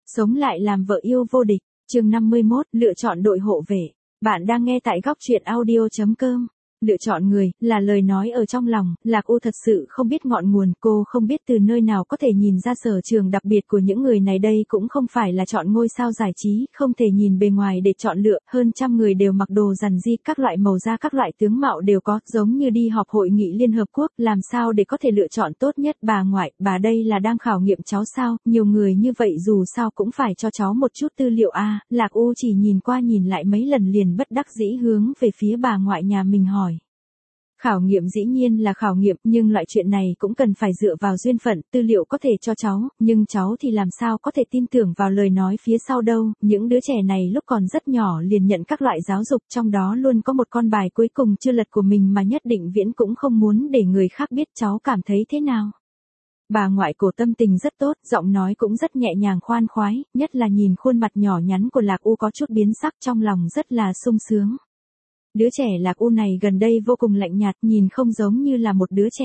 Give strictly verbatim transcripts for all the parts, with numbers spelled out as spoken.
Sống lại làm vợ yêu vô địch, chương năm mươi mốt, lựa chọn đội hộ vệ. Bạn đang nghe tại góc truyện audio chấm com. Lựa chọn người, là lời nói ở trong lòng, Lạc U thật sự không biết ngọn nguồn, cô không biết từ nơi nào có thể nhìn ra sở trường đặc biệt của những người này. Đây cũng không phải là chọn ngôi sao giải trí, không thể nhìn bề ngoài để chọn lựa, hơn trăm người đều mặc đồ rằn ri, các loại màu da các loại tướng mạo đều có, giống như đi họp hội nghị Liên Hợp Quốc, làm sao để có thể lựa chọn tốt nhất. Bà ngoại, bà đây là đang khảo nghiệm cháu sao, nhiều người như vậy dù sao cũng phải cho cháu một chút tư liệu a. À, Lạc U chỉ nhìn qua nhìn lại mấy lần liền bất đắc dĩ hướng về phía bà ngoại nhà mình hỏi. Khảo nghiệm dĩ nhiên là khảo nghiệm, nhưng loại chuyện này cũng cần phải dựa vào duyên phận, tư liệu có thể cho cháu, nhưng cháu thì làm sao có thể tin tưởng vào lời nói phía sau đâu. Những đứa trẻ này lúc còn rất nhỏ liền nhận các loại giáo dục, trong đó luôn có một con bài cuối cùng chưa lật của mình mà nhất định viễn cũng không muốn để người khác biết. Cháu cảm thấy thế nào? Bà ngoại cổ tâm tình rất tốt, giọng nói cũng rất nhẹ nhàng khoan khoái, nhất là nhìn khuôn mặt nhỏ nhắn của Lạc U có chút biến sắc, trong lòng rất là sung sướng. Đứa trẻ Lạc U này gần đây vô cùng lạnh nhạt, nhìn không giống như là một đứa trẻ.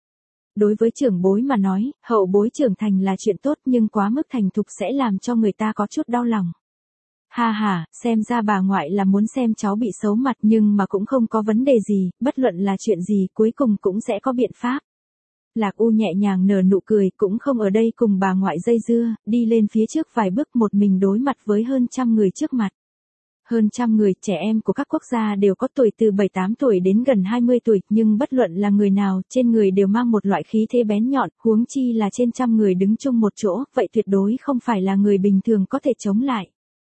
Đối với trưởng bối mà nói, hậu bối trưởng thành là chuyện tốt, nhưng quá mức thành thục sẽ làm cho người ta có chút đau lòng. Ha ha, xem ra bà ngoại là muốn xem cháu bị xấu mặt, nhưng mà cũng không có vấn đề gì, bất luận là chuyện gì cuối cùng cũng sẽ có biện pháp. Lạc U nhẹ nhàng nở nụ cười, cũng không ở đây cùng bà ngoại dây dưa, đi lên phía trước vài bước, một mình đối mặt với hơn trăm người trước mặt. Hơn trăm người, trẻ em của các quốc gia đều có tuổi từ bảy tám tuổi đến gần hai mươi tuổi, nhưng bất luận là người nào, trên người đều mang một loại khí thế bén nhọn, huống chi là trên trăm người đứng chung một chỗ, vậy tuyệt đối không phải là người bình thường có thể chống lại.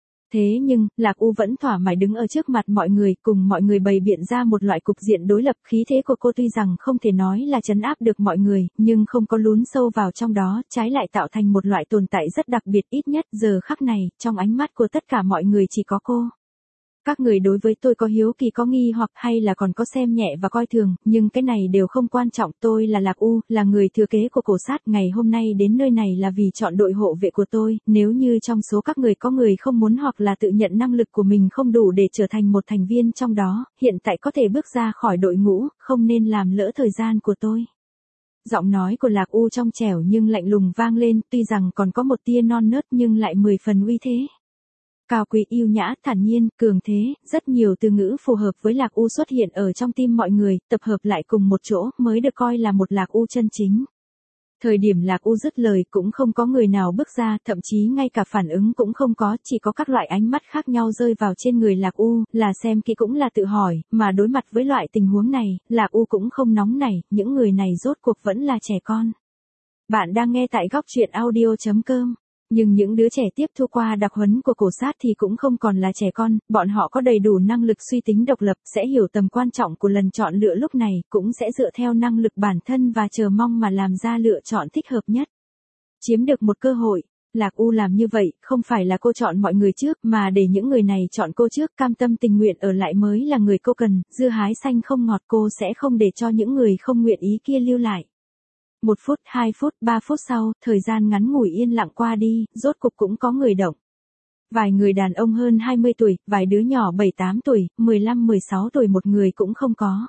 Thế nhưng, Lạc U vẫn thỏa mãn đứng ở trước mặt mọi người, cùng mọi người bày biện ra một loại cục diện đối lập. Khí thế của cô tuy rằng không thể nói là trấn áp được mọi người, nhưng không có lún sâu vào trong đó, trái lại tạo thành một loại tồn tại rất đặc biệt. Ít nhất giờ khắc này, trong ánh mắt của tất cả mọi người chỉ có cô. Các người đối với tôi có hiếu kỳ, có nghi hoặc hay là còn có xem nhẹ và coi thường, nhưng cái này đều không quan trọng. Tôi là Lạc U, là người thừa kế của cổ sát, ngày hôm nay đến nơi này là vì chọn đội hộ vệ của tôi. Nếu như trong số các người có người không muốn hoặc là tự nhận năng lực của mình không đủ để trở thành một thành viên trong đó, hiện tại có thể bước ra khỏi đội ngũ, không nên làm lỡ thời gian của tôi. Giọng nói của Lạc U trong trẻo nhưng lạnh lùng vang lên, tuy rằng còn có một tia non nớt nhưng lại mười phần uy thế. Cao quý, yêu nhã, thản nhiên, cường thế, rất nhiều từ ngữ phù hợp với Lạc U xuất hiện ở trong tim mọi người, tập hợp lại cùng một chỗ mới được coi là một Lạc U chân chính. Thời điểm Lạc U dứt lời cũng không có người nào bước ra, thậm chí ngay cả phản ứng cũng không có, chỉ có các loại ánh mắt khác nhau rơi vào trên người Lạc U, là xem kỹ cũng là tự hỏi, mà đối mặt với loại tình huống này, Lạc U cũng không nóng nảy, những người này rốt cuộc vẫn là trẻ con. Bạn đang nghe tại góc truyện audio chấm com. Nhưng những đứa trẻ tiếp thu qua đặc huấn của cổ sát thì cũng không còn là trẻ con, bọn họ có đầy đủ năng lực suy tính độc lập, sẽ hiểu tầm quan trọng của lần chọn lựa lúc này, cũng sẽ dựa theo năng lực bản thân và chờ mong mà làm ra lựa chọn thích hợp nhất. Chiếm được một cơ hội, Lạc U làm như vậy, không phải là cô chọn mọi người trước, mà để những người này chọn cô trước, cam tâm tình nguyện ở lại mới là người cô cần, dưa hái xanh không ngọt, cô sẽ không để cho những người không nguyện ý kia lưu lại. Một phút, hai phút, ba phút sau, thời gian ngắn ngủi yên lặng qua đi, rốt cục cũng có người động. Vài người đàn ông hơn hai mươi tuổi, vài đứa nhỏ bảy tám tuổi, mười lăm mười sáu tuổi, một người cũng không có.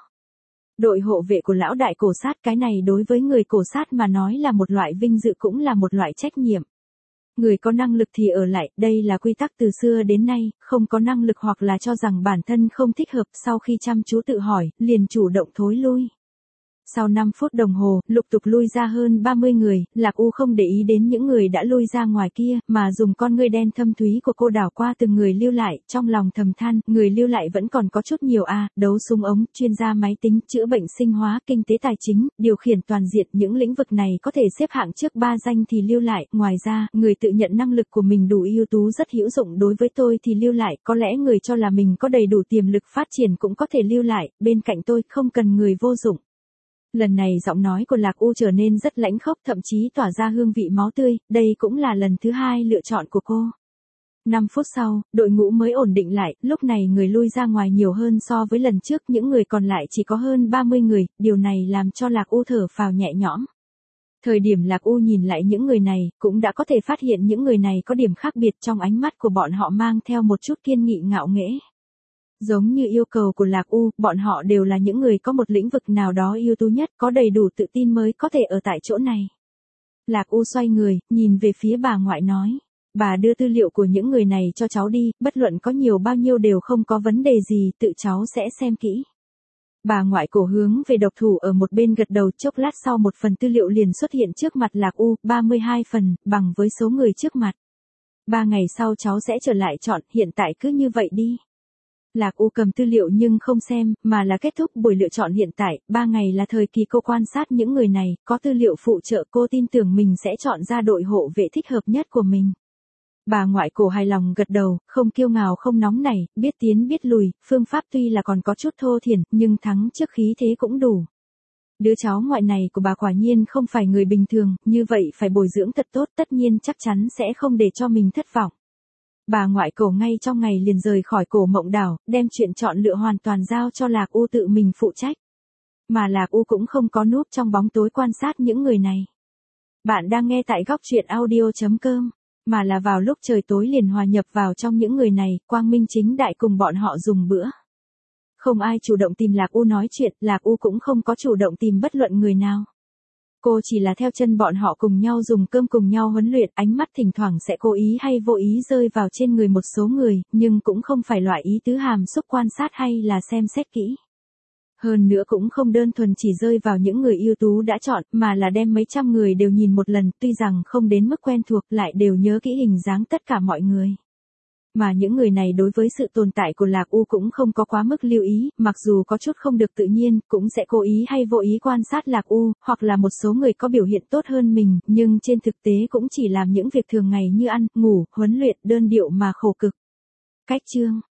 Đội hộ vệ của lão đại cổ sát, cái này đối với người cổ sát mà nói là một loại vinh dự cũng là một loại trách nhiệm. Người có năng lực thì ở lại, đây là quy tắc từ xưa đến nay, không có năng lực hoặc là cho rằng bản thân không thích hợp, sau khi chăm chú tự hỏi, liền chủ động thối lui. Sau năm phút đồng hồ, lục tục lui ra hơn ba mươi người, Lạc U không để ý đến những người đã lui ra ngoài kia, mà dùng con ngươi đen thâm thúy của cô đảo qua từng người lưu lại, trong lòng thầm than, người lưu lại vẫn còn có chút nhiều a, à, đấu súng ống, chuyên gia máy tính, chữa bệnh sinh hóa, kinh tế tài chính, điều khiển toàn diện, những lĩnh vực này có thể xếp hạng trước ba danh thì lưu lại, ngoài ra, người tự nhận năng lực của mình đủ ưu tú rất hữu dụng đối với tôi thì lưu lại, có lẽ người cho là mình có đầy đủ tiềm lực phát triển cũng có thể lưu lại, bên cạnh tôi không cần người vô dụng. Lần này giọng nói của Lạc U trở nên rất lãnh khốc, thậm chí tỏa ra hương vị máu tươi, đây cũng là lần thứ hai lựa chọn của cô. năm phút sau, đội ngũ mới ổn định lại, lúc này người lui ra ngoài nhiều hơn so với lần trước, những người còn lại chỉ có hơn ba mươi người, điều này làm cho Lạc U thở phào nhẹ nhõm. Thời điểm Lạc U nhìn lại những người này, cũng đã có thể phát hiện những người này có điểm khác biệt, trong ánh mắt của bọn họ mang theo một chút kiên nghị ngạo nghễ. Giống như yêu cầu của Lạc U, bọn họ đều là những người có một lĩnh vực nào đó ưu tú nhất, có đầy đủ tự tin mới có thể ở tại chỗ này. Lạc U xoay người, nhìn về phía bà ngoại nói. Bà đưa tư liệu của những người này cho cháu đi, bất luận có nhiều bao nhiêu đều không có vấn đề gì, tự cháu sẽ xem kỹ. Bà ngoại cổ hướng về độc thủ ở một bên gật đầu, chốc lát sau một phần tư liệu liền xuất hiện trước mặt Lạc U, ba mươi hai phần, bằng với số người trước mặt. Ba ngày sau cháu sẽ trở lại chọn, hiện tại cứ như vậy đi. Lạc U cầm tư liệu nhưng không xem, mà là kết thúc buổi lựa chọn hiện tại, ba ngày là thời kỳ cô quan sát những người này, có tư liệu phụ trợ cô tin tưởng mình sẽ chọn ra đội hộ vệ thích hợp nhất của mình. Bà ngoại cổ hài lòng gật đầu, không kiêu ngạo không nóng nảy, biết tiến biết lùi, phương pháp tuy là còn có chút thô thiển, nhưng thắng trước khí thế cũng đủ. Đứa cháu ngoại này của bà quả nhiên không phải người bình thường, như vậy phải bồi dưỡng thật tốt, tất nhiên chắc chắn sẽ không để cho mình thất vọng. Bà ngoại cổ ngay trong ngày liền rời khỏi Cổ Mộng Đảo, đem chuyện chọn lựa hoàn toàn giao cho Lạc U tự mình phụ trách. Mà Lạc U cũng không có núp trong bóng tối quan sát những người này. Bạn đang nghe tại góc truyện audio chấm com, mà là vào lúc trời tối liền hòa nhập vào trong những người này, quang minh chính đại cùng bọn họ dùng bữa. Không ai chủ động tìm Lạc U nói chuyện, Lạc U cũng không có chủ động tìm bất luận người nào. Cô chỉ là theo chân bọn họ cùng nhau dùng cơm cùng nhau huấn luyện, ánh mắt thỉnh thoảng sẽ cố ý hay vô ý rơi vào trên người một số người, nhưng cũng không phải loại ý tứ hàm xúc quan sát hay là xem xét kỹ. Hơn nữa cũng không đơn thuần chỉ rơi vào những người ưu tú đã chọn, mà là đem mấy trăm người đều nhìn một lần, tuy rằng không đến mức quen thuộc lại đều nhớ kỹ hình dáng tất cả mọi người. Mà những người này đối với sự tồn tại của Lạc U cũng không có quá mức lưu ý, mặc dù có chút không được tự nhiên, cũng sẽ cố ý hay vô ý quan sát Lạc U, hoặc là một số người có biểu hiện tốt hơn mình, nhưng trên thực tế cũng chỉ làm những việc thường ngày như ăn, ngủ, huấn luyện đơn điệu mà khổ cực. Cách chương